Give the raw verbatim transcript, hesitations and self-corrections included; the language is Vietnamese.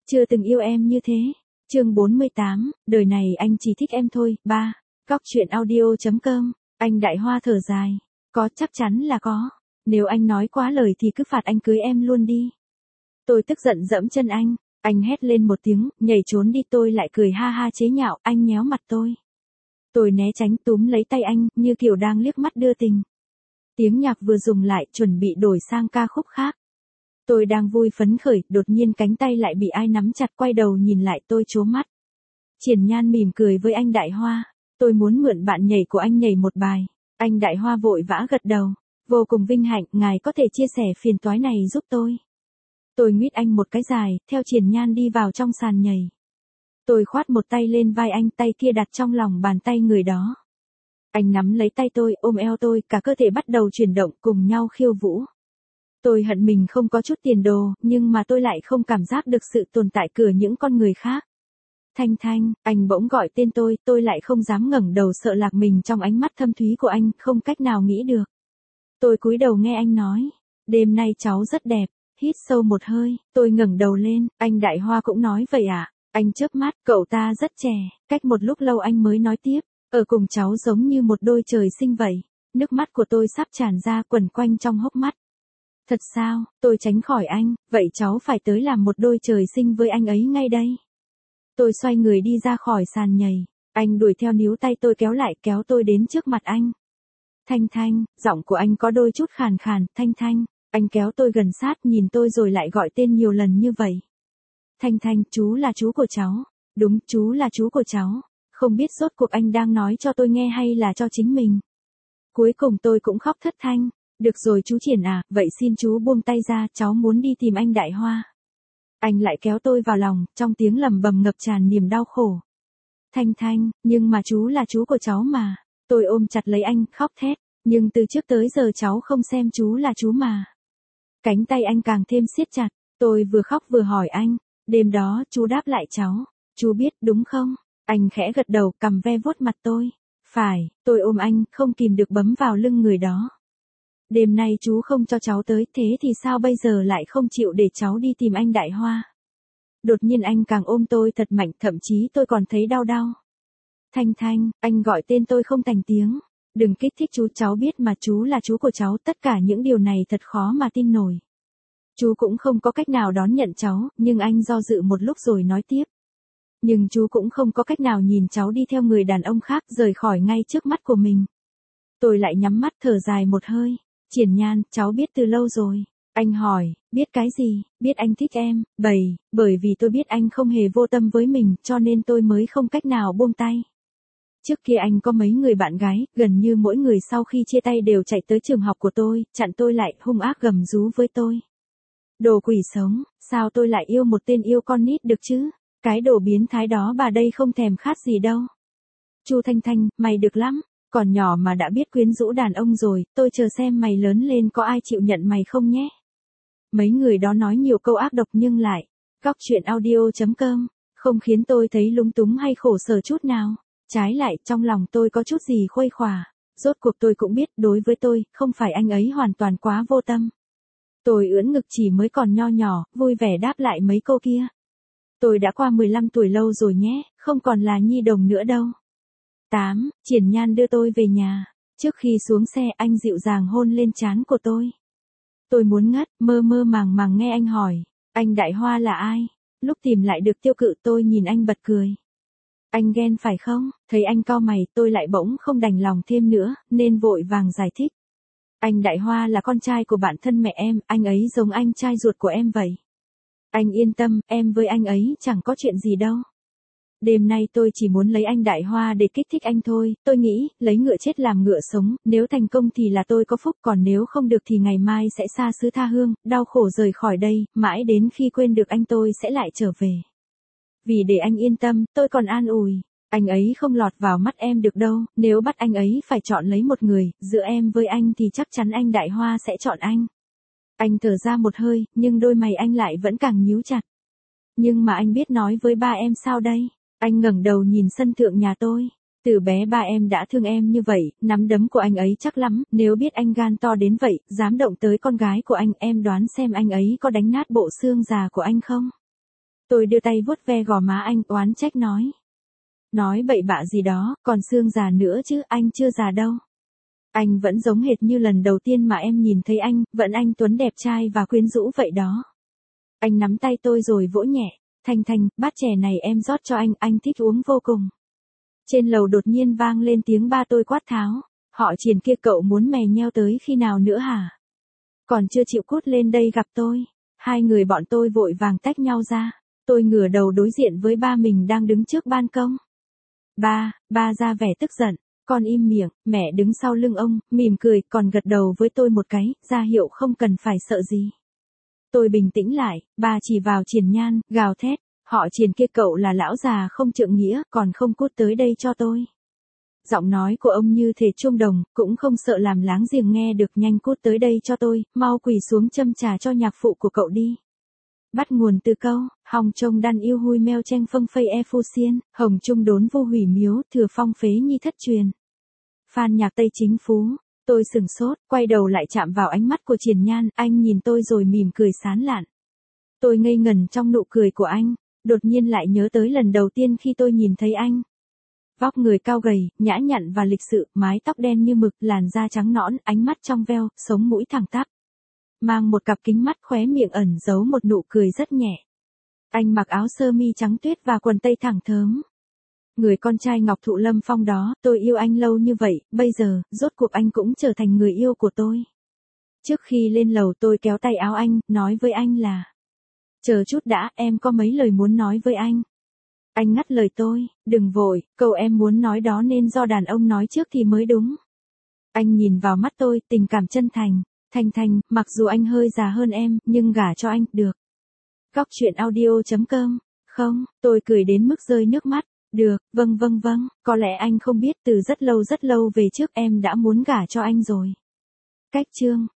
Chưa từng yêu em như thế. Chương bốn mươi tám, đời này anh chỉ thích em thôi. ba. Góc truyện audio.com. Anh Đại Hoa thở dài. Có, chắc chắn là có. Nếu anh nói quá lời thì cứ phạt anh cưới em luôn đi. Tôi tức giận dẫm chân anh. Anh hét lên một tiếng, nhảy trốn đi. Tôi lại cười ha ha chế nhạo. Anh nhéo mặt tôi. Tôi né tránh, túm lấy tay anh, như kiểu đang liếc mắt đưa tình. Tiếng nhạc vừa dừng lại, chuẩn bị đổi sang ca khúc khác. Tôi đang vui phấn khởi, đột nhiên cánh tay lại bị ai nắm chặt, quay đầu nhìn lại, tôi trố mắt. Triển Nhan mỉm cười với anh Đại Hoa. Tôi muốn mượn bạn nhảy của anh nhảy một bài. Anh Đại Hoa vội vã gật đầu. Vô cùng vinh hạnh, ngài có thể chia sẻ phiền toái này giúp tôi. Tôi nguyết anh một cái dài, theo Triển Nhan đi vào trong sàn nhảy. Tôi khoát một tay lên vai anh, tay kia đặt trong lòng bàn tay người đó. Anh nắm lấy tay tôi, ôm eo tôi, cả cơ thể bắt đầu chuyển động, cùng nhau khiêu vũ. Tôi hận mình không có chút tiền đồ, nhưng mà tôi lại không cảm giác được sự tồn tại của những con người khác. Thanh Thanh, anh bỗng gọi tên tôi, tôi lại không dám ngẩng đầu, sợ lạc mình trong ánh mắt thâm thúy của anh, không cách nào nghĩ được. Tôi cúi đầu nghe anh nói, đêm nay cháu rất đẹp. Hít sâu một hơi, tôi ngẩng đầu lên, anh Đại Hoa cũng nói vậy à? Anh chớp mắt, cậu ta rất trẻ. Cách một lúc lâu anh mới nói tiếp, ở cùng cháu giống như một đôi trời sinh vậy. Nước mắt của tôi sắp tràn ra, quẩn quanh trong hốc mắt. Thật sao? Tôi tránh khỏi anh, vậy cháu phải tới làm một đôi trời sinh với anh ấy ngay đây. Tôi xoay người đi ra khỏi sàn nhảy. Anh đuổi theo, níu tay tôi kéo lại, kéo tôi đến trước mặt anh. Thanh Thanh, giọng của anh có đôi chút khàn khàn. Thanh Thanh. Anh kéo tôi gần sát, nhìn tôi rồi lại gọi tên nhiều lần như vậy. Thanh Thanh, chú là chú của cháu. Đúng, chú là chú của cháu. Không biết rốt cuộc anh đang nói cho tôi nghe hay là cho chính mình. Cuối cùng tôi cũng khóc thất thanh. Được rồi chú Triển à, vậy xin chú buông tay ra, cháu muốn đi tìm anh Đại Hoa. Anh lại kéo tôi vào lòng, trong tiếng lầm bầm ngập tràn niềm đau khổ. Thanh Thanh, nhưng mà chú là chú của cháu mà. Tôi ôm chặt lấy anh, khóc thét. Nhưng từ trước tới giờ cháu không xem chú là chú mà. Cánh tay anh càng thêm siết chặt. Tôi vừa khóc vừa hỏi anh. Đêm đó, chú đáp lại cháu. Chú biết đúng không? Anh khẽ gật đầu, cầm ve vuốt mặt tôi. Phải, tôi ôm anh, không kìm được bấm vào lưng người đó. Đêm nay chú không cho cháu tới, thế thì sao bây giờ lại không chịu để cháu đi tìm anh Đại Hoa? Đột nhiên anh càng ôm tôi thật mạnh, thậm chí tôi còn thấy đau đau. Thanh Thanh, anh gọi tên tôi không thành tiếng. Đừng kích thích chú, cháu biết mà, chú là chú của cháu, tất cả những điều này thật khó mà tin nổi. Chú cũng không có cách nào đón nhận cháu, nhưng anh do dự một lúc rồi nói tiếp. Nhưng chú cũng không có cách nào nhìn cháu đi theo người đàn ông khác rời khỏi ngay trước mắt của mình. Tôi lại nhắm mắt thở dài một hơi. Triển Nhan, cháu biết từ lâu rồi. Anh hỏi, biết cái gì? Biết anh thích em, bầy, bởi vì tôi biết anh không hề vô tâm với mình, cho nên tôi mới không cách nào buông tay. Trước kia anh có mấy người bạn gái, gần như mỗi người sau khi chia tay đều chạy tới trường học của tôi, chặn tôi lại, hung ác gầm rú với tôi. Đồ quỷ sống, sao tôi lại yêu một tên yêu con nít được chứ? Cái đồ biến thái đó bà đây không thèm khát gì đâu. Chu Thanh Thanh, mày được lắm, còn nhỏ mà đã biết quyến rũ đàn ông rồi, tôi chờ xem mày lớn lên có ai chịu nhận mày không nhé. Mấy người đó nói nhiều câu ác độc nhưng lại, góc truyện audio.com, không khiến tôi thấy lúng túng hay khổ sở chút nào. Trái lại, trong lòng tôi có chút gì khuây khỏa. Rốt cuộc tôi cũng biết, đối với tôi, không phải anh ấy hoàn toàn quá vô tâm. Tôi ưỡn ngực chỉ mới còn nho nhỏ, vui vẻ đáp lại mấy câu kia. Tôi đã qua mười lăm tuổi lâu rồi nhé, không còn là nhi đồng nữa đâu. tám. Triển Nhan đưa tôi về nhà. Trước khi xuống xe, anh dịu dàng hôn lên trán của tôi. Tôi muốn ngất, mơ mơ màng màng nghe anh hỏi, anh Đại Hoa là ai? Lúc tìm lại được Tiêu Cự, tôi nhìn anh bật cười. Anh ghen phải không? Thấy anh cau mày, tôi lại bỗng không đành lòng thêm nữa, nên vội vàng giải thích. Anh Đại Hoa là con trai của bạn thân mẹ em, anh ấy giống anh trai ruột của em vậy. Anh yên tâm, em với anh ấy chẳng có chuyện gì đâu. Đêm nay tôi chỉ muốn lấy anh Đại Hoa để kích thích anh thôi, tôi nghĩ, lấy ngựa chết làm ngựa sống, nếu thành công thì là tôi có phúc, còn nếu không được thì ngày mai sẽ xa xứ tha hương, đau khổ rời khỏi đây, mãi đến khi quên được anh tôi sẽ lại trở về. Vì để anh yên tâm, tôi còn an ủi, anh ấy không lọt vào mắt em được đâu, nếu bắt anh ấy phải chọn lấy một người, giữa em với anh thì chắc chắn anh Đại Hoa sẽ chọn anh. Anh thở ra một hơi, nhưng đôi mày anh lại vẫn càng nhíu chặt. Nhưng mà anh biết nói với ba em sao đây? Anh ngẩng đầu nhìn sân thượng nhà tôi. Từ bé ba em đã thương em như vậy, nắm đấm của anh ấy chắc lắm, nếu biết anh gan to đến vậy, dám động tới con gái của anh, em đoán xem anh ấy có đánh nát bộ xương già của anh không? Tôi đưa tay vuốt ve gò má anh, oán trách nói. Nói bậy bạ gì đó, còn xương già nữa chứ, anh chưa già đâu. Anh vẫn giống hệt như lần đầu tiên mà em nhìn thấy anh, vẫn anh Tuấn đẹp trai và quyến rũ vậy đó. Anh nắm tay tôi rồi vỗ nhẹ. Thanh Thanh, bát chè này em rót cho anh, anh thích uống vô cùng. Trên lầu đột nhiên vang lên tiếng ba tôi quát tháo. Họ Triền kia cậu muốn mè nheo tới khi nào nữa hả? Còn chưa chịu cút lên đây gặp tôi. Hai người bọn tôi vội vàng tách nhau ra. Tôi ngửa đầu đối diện với ba mình đang đứng trước ban công. Ba, ba ra vẻ tức giận. Con im miệng, mẹ đứng sau lưng ông, mỉm cười, còn gật đầu với tôi một cái, ra hiệu không cần phải sợ gì. Tôi bình tĩnh lại, ba chỉ vào Triền Nhan, gào thét. Họ Triền kia cậu là lão già không trượng nghĩa, còn không cút tới đây cho tôi. Giọng nói của ông như thể chuông đồng, cũng không sợ làm láng giềng nghe được, nhanh cút tới đây cho tôi, mau quỳ xuống châm trà cho nhạc phụ của cậu đi. Bắt nguồn từ câu, hòng trông đàn yêu hui meo tranh phâng phây e phu xiên, hồng trung đốn vô hủy miếu, thừa phong phế nhi thất truyền. Phan nhạc Tây Chính Phú, tôi sừng sốt, quay đầu lại chạm vào ánh mắt của Triền Nhan, anh nhìn tôi rồi mỉm cười sán lạn. Tôi ngây ngần trong nụ cười của anh, đột nhiên lại nhớ tới lần đầu tiên khi tôi nhìn thấy anh. Vóc người cao gầy, nhã nhặn và lịch sự, mái tóc đen như mực, làn da trắng nõn, ánh mắt trong veo, sống mũi thẳng tắp. Mang một cặp kính mắt, khóe miệng ẩn giấu một nụ cười rất nhẹ. Anh mặc áo sơ mi trắng tuyết và quần tây thẳng thớm. Người con trai Ngọc Thụ Lâm Phong đó, tôi yêu anh lâu như vậy, bây giờ, rốt cuộc anh cũng trở thành người yêu của tôi. Trước khi lên lầu tôi kéo tay áo anh, nói với anh là: chờ chút đã, em có mấy lời muốn nói với anh. Anh ngắt lời tôi, đừng vội, câu em muốn nói đó nên do đàn ông nói trước thì mới đúng. Anh nhìn vào mắt tôi, tình cảm chân thành. Thanh Thanh, mặc dù anh hơi già hơn em, nhưng gả cho anh, được. Góc truyện audio chấm com. Không, tôi cười đến mức rơi nước mắt. Được, vâng vâng vâng, có lẽ anh không biết từ rất lâu rất lâu về trước em đã muốn gả cho anh rồi. Cách chương.